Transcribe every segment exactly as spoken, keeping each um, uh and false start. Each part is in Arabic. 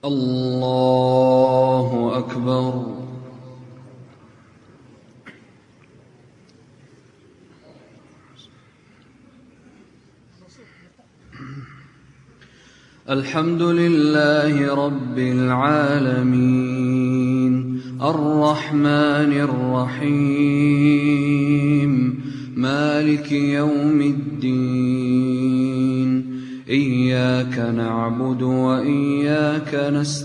الله أكبر. الحمد لله رب العالمين الرحمن الرحيم مالك يوم الدين إياك نعبد وإياك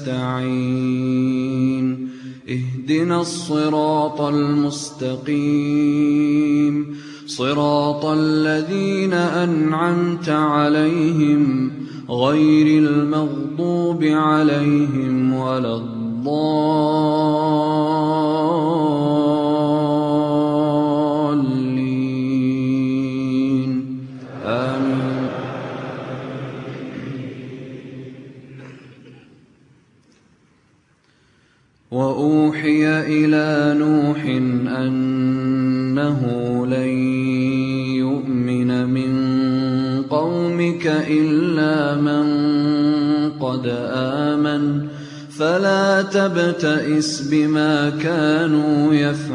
نستعين اهدنا الصراط المستقيم صراط الذين أنعمت عليهم غير المغضوب عليهم ولا الضالين آمين. وأوحي إلى نوح أنه لن يؤمن من قومك إلا من قد آمن فلا تبتئس بما كانوا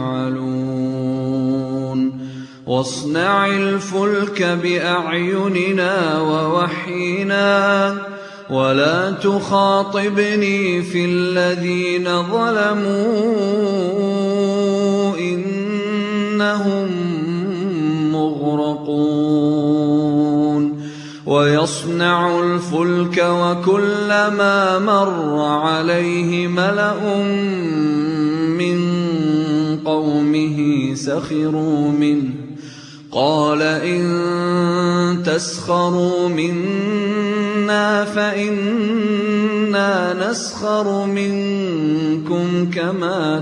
يفعلون واصنع الفلك بأعيننا ووحينا ولا تخاطبني في الذين ظلموا إنهم مغرقون ويصنع الفلك وكلما مر عليه ملأ من قومه سخروا منه قال إن تسخروا منا فإنا نسخر منكم كما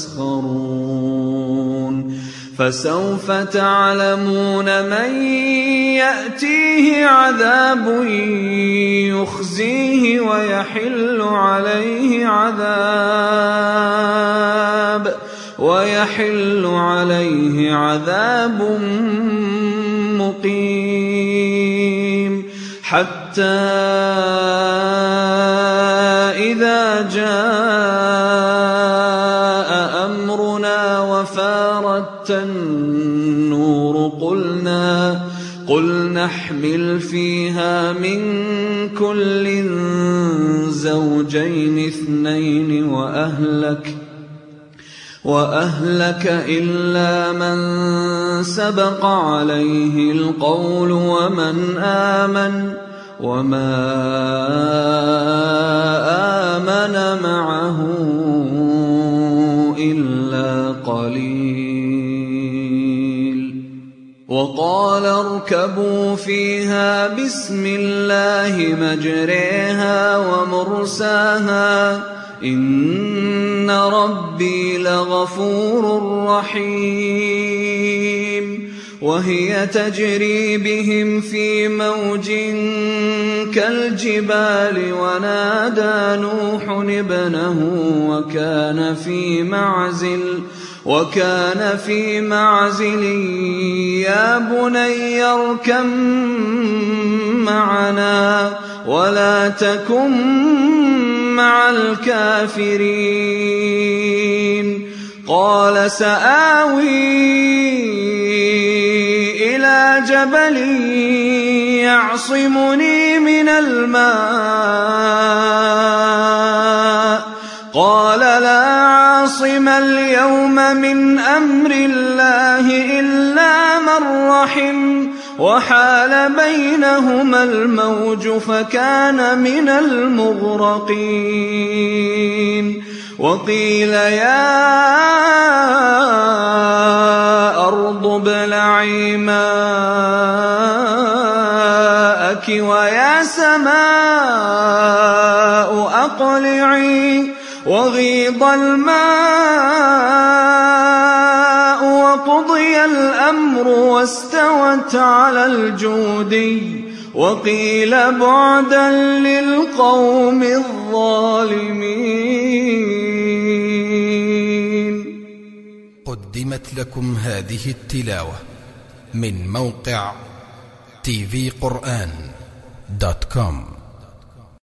تسخرون فسوف تعلمون من يأتيه عذاب يخزيه ويحل عليه عذاب ويحل عليه عذاب مقيم حتى إذا جاء أمرنا وفارت النور قلنا قل نحمل فيها من كل زوجين اثنين وأهلك وأهلك إلا من سبق عليه القول ومن آمن وما آمن معه إلا قليل وقال اركبوا فيها بسم الله مجريها ومرساها إن ربي لغفور رحيم وهي تجري بهم في موج كالجبال ونادى نوح ابنه وكان في معزل وكان في معزل يا بني اركب معنا ولا تكن مع الكافرين قال سآوي إلى جبل يعصمني من الماء قال لا عاصم اليوم من أمر الله إلا من رحم وحال بينهما الموج فكان من المغرقين وقيل يا أرض ابلعي ماءك ويا سماء أقلعي وغيض الماء وقضي الأمر واستوت على الجودي وقيل بعدا للقوم الظالمين. قدمت لكم هذه التلاوة من موقع تي في قرآن دوت كوم.